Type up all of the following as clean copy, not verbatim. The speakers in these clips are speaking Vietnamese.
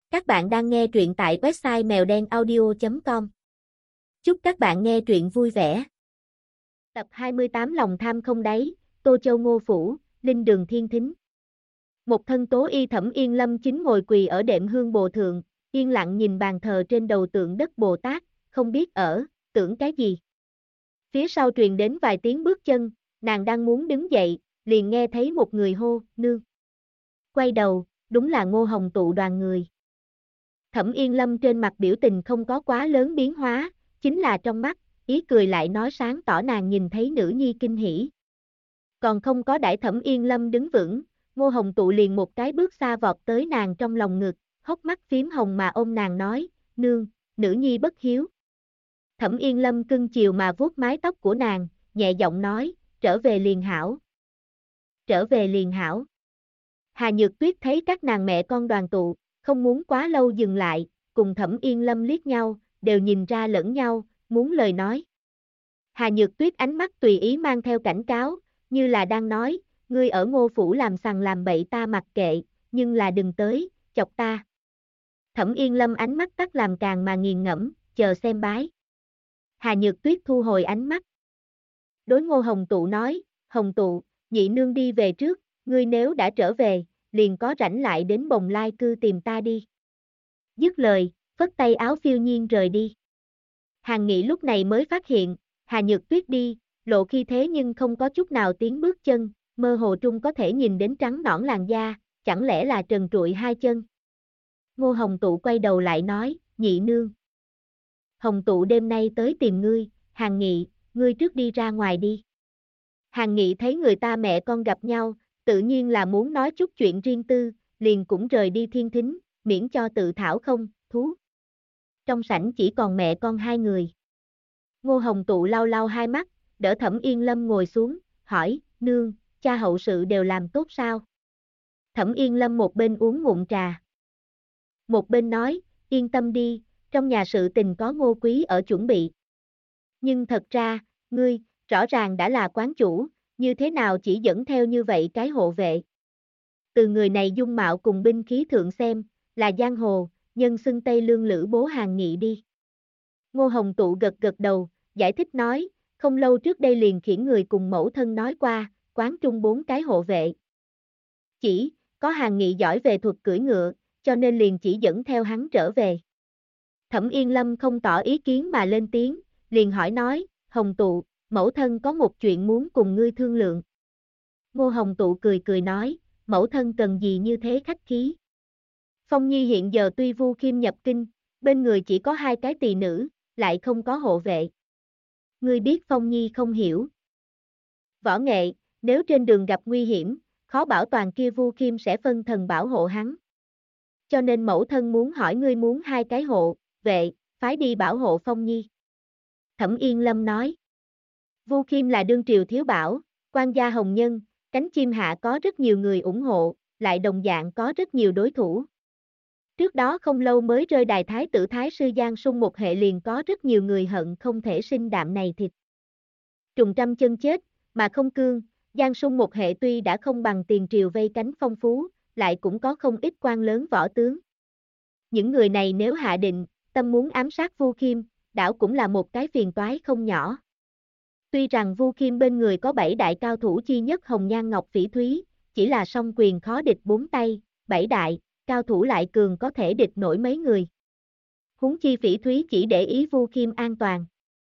Các bạn đang nghe truyện tại website mèo đen audio.com. Chúc các bạn nghe truyện vui vẻ. Tập 28 Lòng tham không đáy, Tô Châu Ngô Phủ, Linh Đường Thiên Thính. Một thân tố y Thẩm Yên Lâm chính ngồi quỳ ở đệm hương bồ thượng, yên lặng nhìn bàn thờ trên đầu tượng đất Bồ Tát, không biết tưởng cái gì. Phía sau truyền đến vài tiếng bước chân, nàng đang muốn đứng dậy, liền nghe thấy một người hô, nương. Quay đầu, đúng là Ngô Hồng tụ đoàn người. Thẩm Yên Lâm trên mặt biểu tình không có quá lớn biến hóa, chính là trong mắt, ý cười lại nói sáng tỏ nàng nhìn thấy nữ nhi kinh hỉ. Còn không có đãi Thẩm Yên Lâm đứng vững, Ngô Hồng tụ liền một cái bước xa vọt tới nàng trong lòng ngực, hốc mắt phím hồng mà ôm nàng nói, nương, nữ nhi bất hiếu. Thẩm Yên Lâm cưng chiều mà vuốt mái tóc của nàng, nhẹ giọng nói, trở về liền hảo. Trở về liền hảo. Hà Nhược Tuyết thấy các nàng mẹ con đoàn tụ, không muốn quá lâu dừng lại, cùng Thẩm Yên Lâm liếc nhau, đều nhìn ra lẫn nhau, muốn lời nói. Hà Nhược Tuyết ánh mắt tùy ý mang theo cảnh cáo, như là đang nói, ngươi ở Ngô Phủ làm sằng làm bậy ta mặc kệ, nhưng là đừng tới, chọc ta. Thẩm Yên Lâm ánh mắt tắt làm càng mà nghiền ngẫm, chờ xem bái. Hà Nhược Tuyết thu hồi ánh mắt. Đối Ngô Hồng Tụ nói, Hồng Tụ, nhị nương đi về trước, ngươi nếu đã trở về, liền có rảnh lại đến Bồng Lai cư tìm ta đi. Dứt lời, phất tay áo phiêu nhiên rời đi. Hàn Nghị lúc này mới phát hiện, Hà Nhược Tuyết đi, lộ khi thế nhưng không có chút nào tiếng bước chân, mơ hồ trung có thể nhìn đến trắng nõn làn da, chẳng lẽ là trần trụi hai chân. Ngô Hồng Tụ quay đầu lại nói, nhị nương. Hồng Tụ đêm nay tới tìm ngươi, Hàn Nghị, ngươi trước đi ra ngoài đi. Hàn Nghị thấy người ta mẹ con gặp nhau, tự nhiên là muốn nói chút chuyện riêng tư, liền cũng rời đi thiên thính, miễn cho tự thảo không, thú. Trong sảnh chỉ còn mẹ con hai người. Ngô Hồng Tụ lau lau hai mắt, đỡ Thẩm Yên Lâm ngồi xuống, hỏi, nương, cha hậu sự đều làm tốt sao? Thẩm Yên Lâm một bên uống ngụm trà. Một bên nói, yên tâm đi, trong nhà sự tình có Ngô Quý ở chuẩn bị. Nhưng thật ra, ngươi, rõ ràng đã là quán chủ, như thế nào chỉ dẫn theo như vậy cái hộ vệ. Từ người này dung mạo cùng binh khí thượng xem, là giang hồ, nhân xưng Tây Lương Lữ bố Hàn Nghị đi. Ngô Hồng Tụ gật gật đầu, giải thích nói, không lâu trước đây liền khiển người cùng mẫu thân nói qua, quán trung 4 cái hộ vệ. Chỉ, có Hàn Nghị giỏi về thuật cưỡi ngựa, cho nên liền chỉ dẫn theo hắn trở về. Thẩm Yên Lâm không tỏ ý kiến mà lên tiếng, liền hỏi nói, Hồng Tụ, mẫu thân có một chuyện muốn cùng ngươi thương lượng. Ngô Hồng Tụ cười cười nói, mẫu thân cần gì như thế khách khí. Phong Nhi hiện giờ tuy Vu Khiêm nhập kinh, bên người chỉ có 2 cái tỳ nữ, lại không có hộ vệ. Ngươi biết Phong Nhi không hiểu. Võ nghệ, nếu trên đường gặp nguy hiểm, khó bảo toàn kia Vu Khiêm sẽ phân thần bảo hộ hắn. Cho nên mẫu thân muốn hỏi ngươi muốn 2 cái hộ vệ, phái đi bảo hộ Phong Nhi. Thẩm Yên Lâm nói. Vu Khiêm là đương triều thiếu bảo, quan gia hồng nhân, cánh chim hạ có rất nhiều người ủng hộ, lại đồng dạng có rất nhiều đối thủ. Trước đó không lâu mới rơi đài thái tử Thái sư Giang Sung một hệ liền có rất nhiều người hận không thể sinh đạm này thịt. Trùng trăm chân chết, mà không cương, Giang Sung một hệ tuy đã không bằng tiền triều vây cánh phong phú, lại cũng có không ít quan lớn võ tướng. Những người này nếu hạ định, tâm muốn ám sát Vu Khiêm, đảo cũng là một cái phiền toái không nhỏ. Tuy rằng Vu Khiêm bên người có 7 đại cao thủ chi nhất Hồng Nhan Ngọc Phỉ Thúy, chỉ là song quyền khó địch 4 tay, 7 đại, cao thủ lại cường có thể địch nổi mấy người. Huống chi Phỉ Thúy chỉ để ý Vu Khiêm an toàn.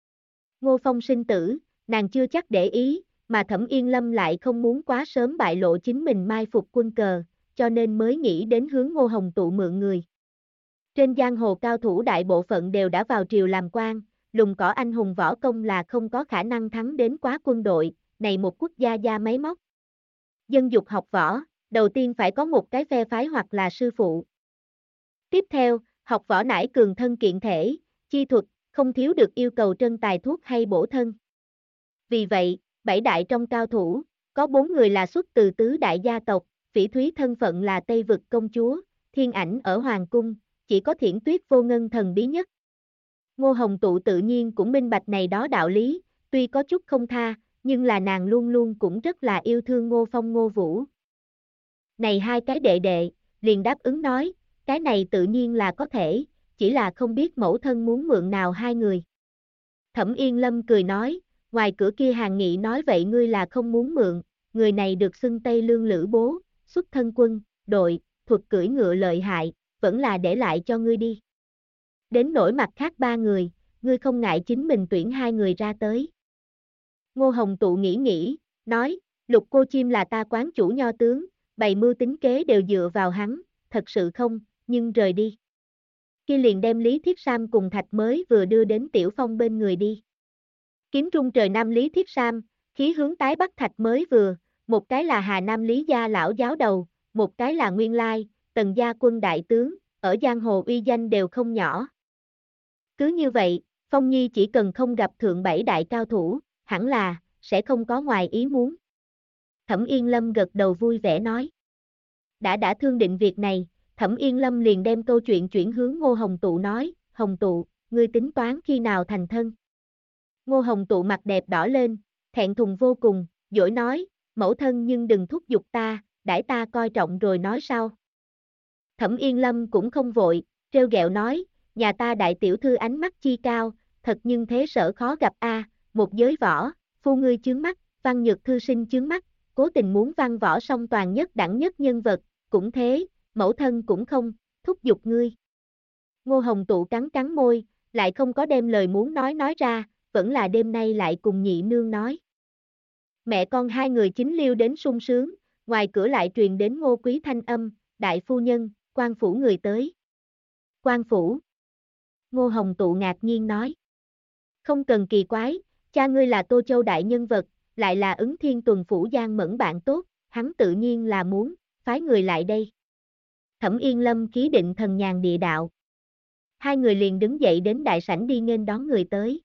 Ngô Phong sinh tử, nàng chưa chắc để ý, mà Thẩm Yên Lâm lại không muốn quá sớm bại lộ chính mình mai phục quân cờ, cho nên mới nghĩ đến hướng Ngô Hồng Tụ mượn người. Trên giang hồ cao thủ đại bộ phận đều đã vào triều làm quan, lùng cỏ anh hùng võ công là không có khả năng thắng đến quá quân đội, này một quốc gia gia máy móc. Dân dục học võ, đầu tiên phải có một cái phe phái hoặc là sư phụ. Tiếp theo, học võ nải cường thân kiện thể, chi thuật, không thiếu được yêu cầu trân tài thuốc hay bổ thân. Vì vậy, 7 đại trong cao thủ, có 4 người là xuất từ tứ đại gia tộc, Phỉ Thúy thân phận là Tây Vực công chúa, Thiên Ảnh ở Hoàng cung, chỉ có Thiển Tuyết vô ngân thần bí nhất. Ngô Hồng Tụ tự nhiên cũng minh bạch này đó đạo lý, tuy có chút không tha, nhưng là nàng luôn luôn cũng rất là yêu thương Ngô Phong Ngô Vũ. Này 2 cái đệ đệ, liền đáp ứng nói, cái này tự nhiên là có thể, chỉ là không biết mẫu thân muốn mượn nào hai người. Thẩm Yên Lâm cười nói, ngoài cửa kia Hàn Nghị nói vậy ngươi là không muốn mượn, người này được xưng Tây Lương Lữ Bố, xuất thân quân, đội, thuật cưỡi ngựa lợi hại, vẫn là để lại cho ngươi đi. Đến nỗi mặt khác ba người, ngươi không ngại chính mình tuyển hai người ra tới. Ngô Hồng Tụ nghĩ, nói, Lục Cô Chim là ta quán chủ nho tướng, bày mưu tính kế đều dựa vào hắn, thật sự không, nhưng rời đi. Kia liền đem Lý Thiết Sam cùng Thạch Mới vừa đưa đến Tiểu Phong bên người đi. Kiếm trung trời Nam Lý Thiết Sam, khí hướng tái bắc Thạch Mới vừa, một cái là Hà Nam Lý gia lão giáo đầu, một cái là Nguyên Lai, Tần gia quân đại tướng, ở giang hồ uy danh đều không nhỏ. Cứ như vậy, Phong Nhi chỉ cần không gặp thượng bảy đại cao thủ, hẳn là, sẽ không có ngoài ý muốn. Thẩm Yên Lâm gật đầu vui vẻ nói. Đã thương định việc này, Thẩm Yên Lâm liền đem câu chuyện chuyển hướng Ngô Hồng Tụ nói, Hồng Tụ, ngươi tính toán khi nào thành thân. Ngô Hồng Tụ mặt đẹp đỏ lên, thẹn thùng vô cùng, dỗi nói, mẫu thân nhưng đừng thúc giục ta, đãi ta coi trọng rồi nói sau. Thẩm Yên Lâm cũng không vội, trêu ghẹo nói, nhà ta đại tiểu thư ánh mắt chi cao, thật nhưng thế sở khó gặp a, một giới võ, phu ngươi chướng mắt, văn nhược thư sinh chướng mắt, cố tình muốn văn võ song toàn nhất đẳng nhất nhân vật, cũng thế, mẫu thân cũng không, thúc giục ngươi. Ngô Hồng Tụ cắn môi, lại không có đem lời muốn nói ra, vẫn là đêm nay lại cùng nhị nương nói. Mẹ con hai người chính liêu đến sung sướng, ngoài cửa lại truyền đến Ngô Quý thanh âm, đại phu nhân, quan phủ người tới. Quan phủ. Ngô Hồng Tụ ngạc nhiên nói. Không cần kỳ quái, cha ngươi là Tô Châu đại nhân vật, lại là Ứng Thiên Tuần phủ Giang Mẫn bạn tốt, hắn tự nhiên là muốn, phái người lại đây. Thẩm Yên Lâm ký định thần nhàn địa đạo. Hai người liền đứng dậy đến đại sảnh đi nghênh đón người tới.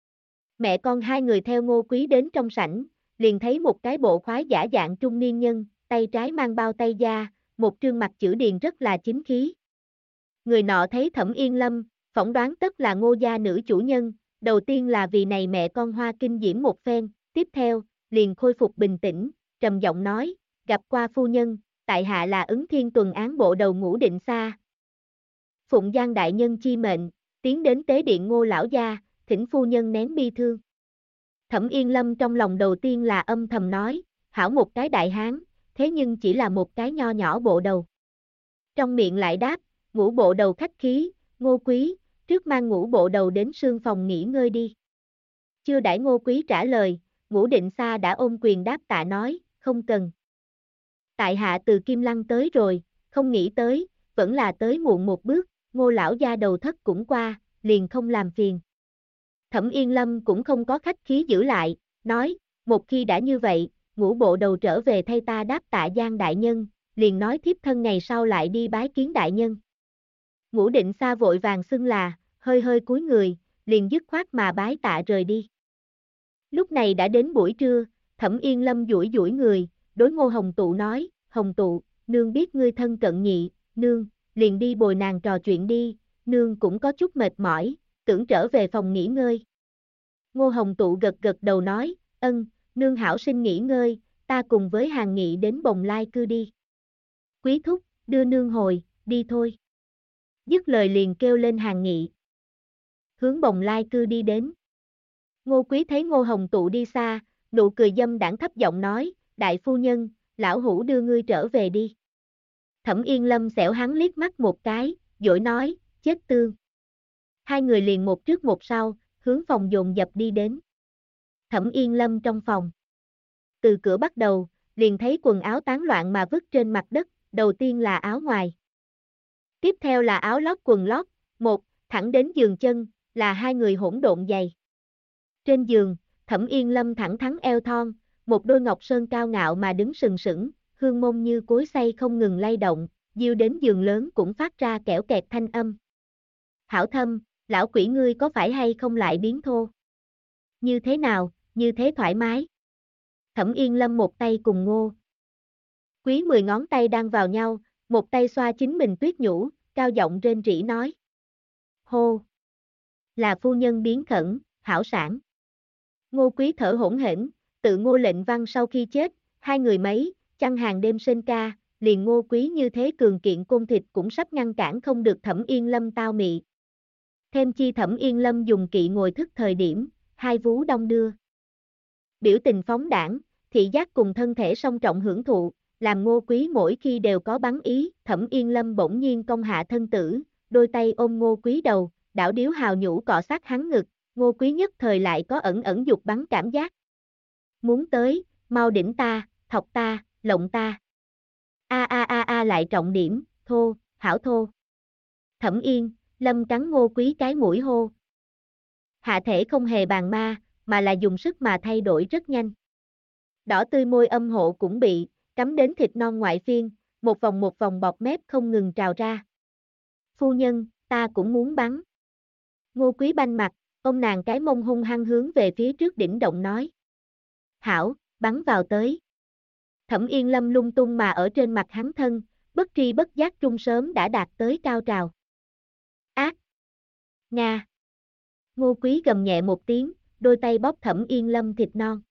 Mẹ con hai người theo Ngô Quý đến trong sảnh, liền thấy một cái bộ khoái giả dạng trung niên nhân, tay trái mang bao tay da, một trương mặt chữ điền rất là chính khí. Người nọ thấy Thẩm Yên Lâm, phỏng đoán tất là Ngô gia nữ chủ nhân, đầu tiên là vì này mẹ con hoa kinh diễm một phen, tiếp theo, liền khôi phục bình tĩnh, trầm giọng nói, gặp qua phu nhân, tại hạ là Ứng Thiên Tuần án bộ đầu Ngũ Định Sa. Phụng Giang đại nhân chi mệnh, tiến đến tế điện Ngô lão gia, thỉnh phu nhân nén bi thương. Thẩm Yên Lâm trong lòng đầu tiên là âm thầm nói, hảo một cái đại hán, thế nhưng chỉ là một cái nho nhỏ bộ đầu. Trong miệng lại đáp, Ngũ bộ đầu khách khí, Ngô Quý, trước mang Ngũ bộ đầu đến sương phòng nghỉ ngơi đi. Chưa đãi Ngô Quý trả lời, Ngũ Định Sa đã ôm quyền đáp tạ nói, không cần. Tại hạ từ Kim Lăng tới rồi, không nghĩ tới, vẫn là tới muộn một bước, Ngô lão gia đầu thất cũng qua, liền không làm phiền. Thẩm Yên Lâm cũng không có khách khí giữ lại, nói, một khi đã như vậy, Ngũ bộ đầu trở về thay ta đáp tạ Giang đại nhân, liền nói thiếp thân ngày sau lại đi bái kiến đại nhân. Ngũ Định Sa vội vàng xưng là, hơi cúi người, liền dứt khoát mà bái tạ rời đi. Lúc này đã đến buổi trưa, Thẩm Yên Lâm duỗi người, đối Ngô Hồng Tụ nói, Hồng Tụ, nương biết ngươi thân cận nhị, nương, liền đi bồi nàng trò chuyện đi, nương cũng có chút mệt mỏi, tưởng trở về phòng nghỉ ngơi. Ngô Hồng Tụ gật đầu nói, ân, nương hảo sinh nghỉ ngơi, ta cùng với Hàn Nghị đến Bồng Lai cư đi. Quý thúc, đưa nương hồi, đi thôi. Dứt lời liền kêu lên Hàn Nghị. Hướng Bồng Lai cư đi đến. Ngô Quý thấy Ngô Hồng Tụ đi xa, nụ cười dâm đãng thấp giọng nói, đại phu nhân, lão hủ đưa ngươi trở về đi. Thẩm Yên Lâm xẻo hắn liếc mắt một cái, dỗi nói, chết tương. Hai người liền một trước một sau, hướng phòng dồn dập đi đến. Thẩm Yên Lâm trong phòng. Từ cửa bắt đầu, liền thấy quần áo tán loạn mà vứt trên mặt đất, đầu tiên là áo ngoài. Tiếp theo là áo lót quần lót, một, thẳng đến giường chân, là hai người hỗn độn giày. Trên giường, Thẩm Yên Lâm thẳng thắn eo thon, một đôi ngọc sơn cao ngạo mà đứng sừng sững, hương môn như cối xay không ngừng lay động, diêu đến giường lớn cũng phát ra kẽo kẹt thanh âm. Hảo Thâm, lão quỷ ngươi có phải hay không lại biến thô? Như thế nào, như thế thoải mái? Thẩm Yên Lâm một tay cùng Ngô Quý 10 ngón tay đang vào nhau, một tay xoa chính mình tuyết nhũ, cao giọng rên rỉ nói. Hô! Là phu nhân biến khẩn, hảo sản. Ngô Quý thở hổn hển, tự Ngô Lệnh Văn sau khi chết, hai người mấy, chăng hàng đêm sinh ca, liền Ngô Quý như thế cường kiện côn thịt cũng sắp ngăn cản không được Thẩm Yên Lâm tao mị. Thêm chi Thẩm Yên Lâm dùng kỵ ngồi thức thời điểm, hai vú đong đưa. Biểu tình phóng đãng, thị giác cùng thân thể song trọng hưởng thụ, làm Ngô Quý mỗi khi đều có bắn ý, Thẩm Yên Lâm bỗng nhiên cong hạ thân tử, đôi tay ôm Ngô Quý đầu, đảo điếu hào nhũ cọ sát hắn ngực, Ngô Quý nhất thời lại có ẩn ẩn dục bắn cảm giác. Muốn tới, mau đỉnh ta, thọc ta, lộng ta. A lại trọng điểm, thô, hảo thô. Thẩm Yên, Lâm cắn Ngô Quý cái mũi hô. Hạ thể không hề bàn ma, mà là dùng sức mà thay đổi rất nhanh. Đỏ tươi môi âm hộ cũng bị, cắm đến thịt non ngoại phiên, một vòng bọt mép không ngừng trào ra. Phu nhân, ta cũng muốn bắn. Ngô Quý banh mặt, ông nàng cái mông hung hăng hướng về phía trước đỉnh động nói. Hảo, bắn vào tới. Thẩm Yên Lâm lung tung mà ở trên mặt hắn thân, bất tri bất giác trung sớm đã đạt tới cao trào. Ác! Nga! Ngô Quý gầm nhẹ một tiếng, đôi tay bóp Thẩm Yên Lâm thịt non.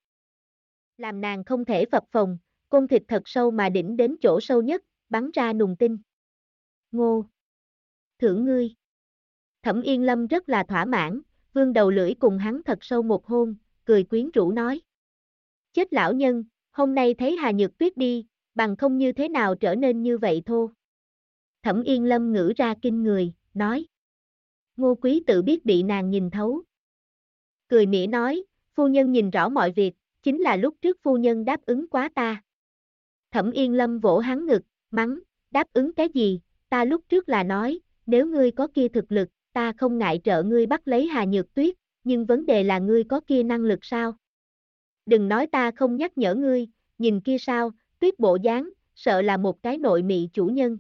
Làm nàng không thể phập phồng, côn thịt thật sâu mà đỉnh đến chỗ sâu nhất, bắn ra nùng tinh. Ngô! Thưởng ngươi! Thẩm Yên Lâm rất là thỏa mãn, vươn đầu lưỡi cùng hắn thật sâu một hôn, cười quyến rũ nói. Chết lão nhân, hôm nay thấy Hà Nhược Tuyết đi, bằng không như thế nào trở nên như vậy thô. Thẩm Yên Lâm ngữ ra kinh người, nói. Ngô Quý tự biết bị nàng nhìn thấu. Cười mỉa nói, phu nhân nhìn rõ mọi việc, chính là lúc trước phu nhân đáp ứng quá ta. Thẩm Yên Lâm vỗ hắn ngực, mắng, đáp ứng cái gì, ta lúc trước là nói, nếu ngươi có kia thực lực, ta không ngại trợ ngươi bắt lấy Hà Nhược Tuyết, nhưng vấn đề là ngươi có kia năng lực sao? Đừng nói ta không nhắc nhở ngươi, nhìn kia sao, Tuyết bộ dáng, sợ là một cái nội mị chủ nhân.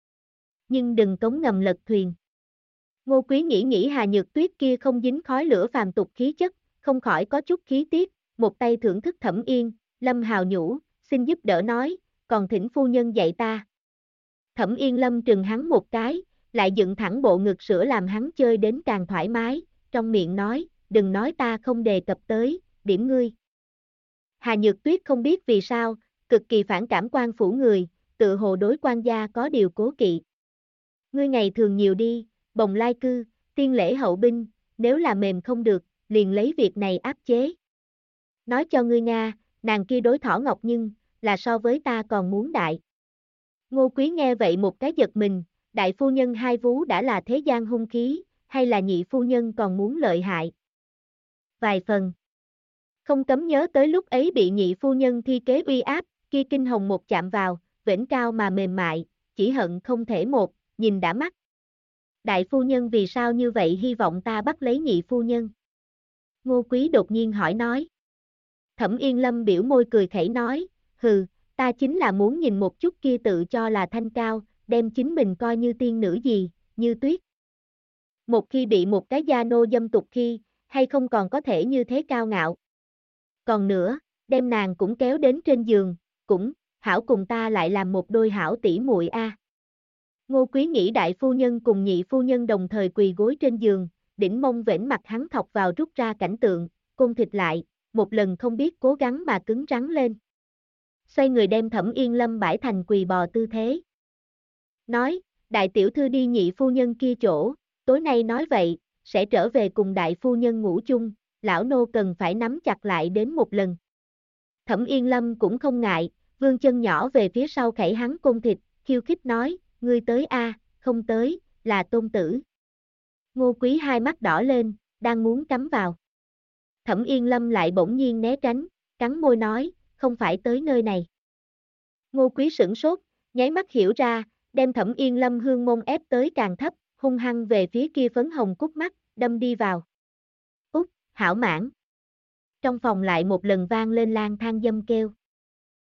Nhưng đừng cống ngầm lật thuyền. Ngô Quý nghĩ Hà Nhược Tuyết kia không dính khói lửa phàm tục khí chất, không khỏi có chút khí tiết, một tay thưởng thức Thẩm Yên, Lâm hào nhũ, xin giúp đỡ nói, còn thỉnh phu nhân dạy ta. Thẩm Yên Lâm trừng hắn một cái, lại dựng thẳng bộ ngực sữa làm hắn chơi đến càng thoải mái, trong miệng nói, đừng nói ta không đề cập tới, điểm ngươi. Hà Nhược Tuyết không biết vì sao, cực kỳ phản cảm quan phủ người, tự hồ đối quan gia có điều cố kỵ. Ngươi ngày thường nhiều đi, bồng lai cư, tiên lễ hậu binh, nếu là mềm không được, liền lấy việc này áp chế. Nói cho ngươi Nga, nàng kia đối thỏ ngọc nhưng, là so với ta còn muốn đại. Ngô Quý nghe vậy một cái giật mình, đại phu nhân hai vú đã là thế gian hung khí, hay là nhị phu nhân còn muốn lợi hại. Vài phần. Không cấm nhớ tới lúc ấy bị nhị phu nhân thi kế uy áp, kia kinh hồng một chạm vào, vĩnh cao mà mềm mại, chỉ hận không thể một, nhìn đã mắt. Đại phu nhân vì sao như vậy hy vọng ta bắt lấy nhị phu nhân? Ngô Quý đột nhiên hỏi nói. Thẩm Yên Lâm biểu môi cười khẩy nói, hừ, ta chính là muốn nhìn một chút kia tự cho là thanh cao, đem chính mình coi như tiên nữ gì, như tuyết. Một khi bị một cái gia nô dâm tục khi, hay không còn có thể như thế cao ngạo. Còn nữa, đem nàng cũng kéo đến trên giường, cũng, hảo cùng ta lại làm một đôi hảo tỷ muội a. Ngô Quý nghĩ đại phu nhân cùng nhị phu nhân đồng thời quỳ gối trên giường, đỉnh mông vểnh mặt hắn thọc vào rút ra cảnh tượng, côn thịt lại, một lần không biết cố gắng mà cứng rắn lên. Xoay người đem Thẩm Yên Lâm bãi thành quỳ bò tư thế. Nói, đại tiểu thư đi nhị phu nhân kia chỗ, tối nay nói vậy, sẽ trở về cùng đại phu nhân ngủ chung, lão nô cần phải nắm chặt lại đến một lần. Thẩm Yên Lâm cũng không ngại, vươn chân nhỏ về phía sau khẩy hắn côn thịt, khiêu khích nói, ngươi tới a, không tới, là tôn tử. Ngô Quý hai mắt đỏ lên, đang muốn cắm vào. Thẩm Yên Lâm lại bỗng nhiên né tránh, cắn môi nói, không phải tới nơi này. Ngô Quý sửng sốt, nháy mắt hiểu ra, đem Thẩm Yên Lâm hương môn ép tới càng thấp, hung hăng về phía kia phấn hồng cúc mắt, đâm đi vào. Út, hảo mãn. Trong phòng lại một lần vang lên lang thang dâm kêu.